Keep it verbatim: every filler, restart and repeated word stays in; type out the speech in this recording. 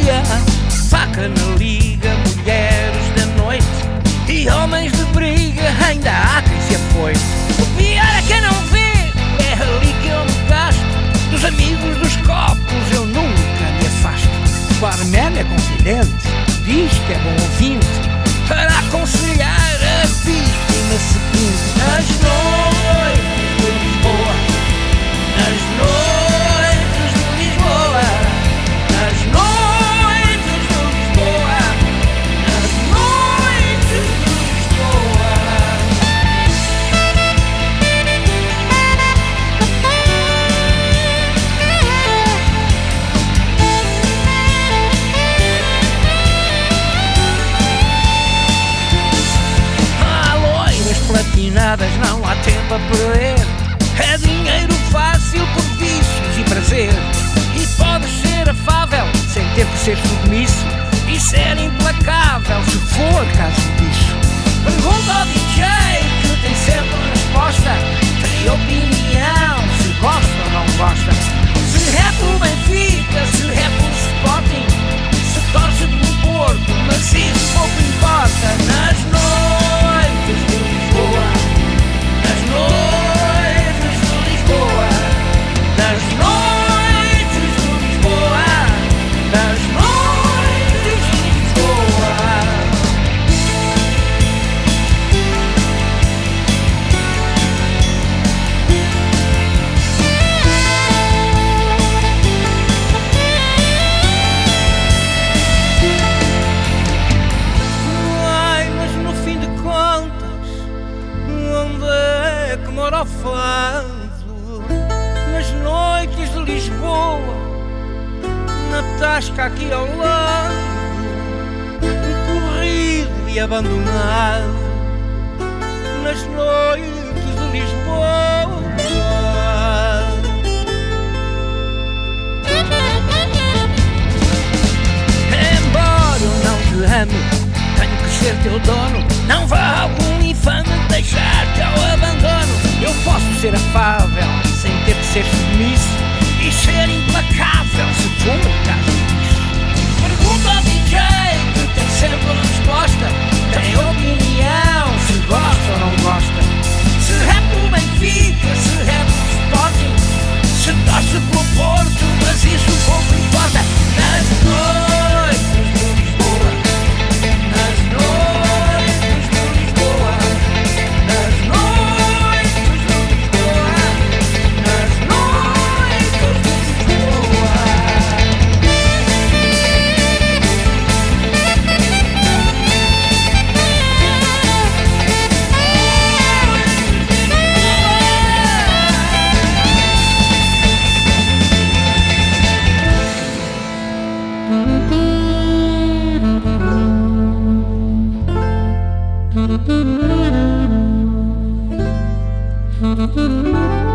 dia, faca na liga, mulheres da noite e homens de briga, ainda há quem se afoite. O pior é quem não vê, é ali que eu me gasto. Dos amigos dos copos eu nunca me afasto. O barman é confidente, diz que é bom ouvinte para aconselhar a vítima seguinte. Nas noites de Lisboa, nas noites de Lisboa, nas noites de Lisboa, nas noites de Lisboa. Há loiras platinadas, não há tempo a perder. É dinheiro fácil por vícios e prazer. E podes ser afável sem ter que ser submisso e ser implacável se for caso disso. Pergunta ao D J que tem sempre a resposta. Tem opinião se gosta ou não gosta. Se rap o Benfica, se rap o Sporting, se torce pelo Porto, mas isso pouco importa. Nas noites de Lisboa, nas noites de Lisboa, nas noites de Lisboa, nas noites de Lisboa. Ai, mas no fim de contas, onde é que mora o fado? Nas noites de Lisboa, na tasca aqui ao lado, corrido e abandonado. Nas noites de Lisboa. Embora eu não te ame, tenho que ser teu dono. Não vá algum infame deixar-te ao abandono. Eu posso ser afável sem ter que ser submisso e ser implacável se for o caso disso. Pergunta ao D J que tem sempre a resposta. Tem opinião se gosta ou não gosta. Se rap o Benfica, se rap o Sporting, se torce pelo Porto, mas isso pouco importa. Nas noites de Lisboa, nas noites de Lisboa, nas noites de Lisboa, nas noites de Lisboa. Thank you.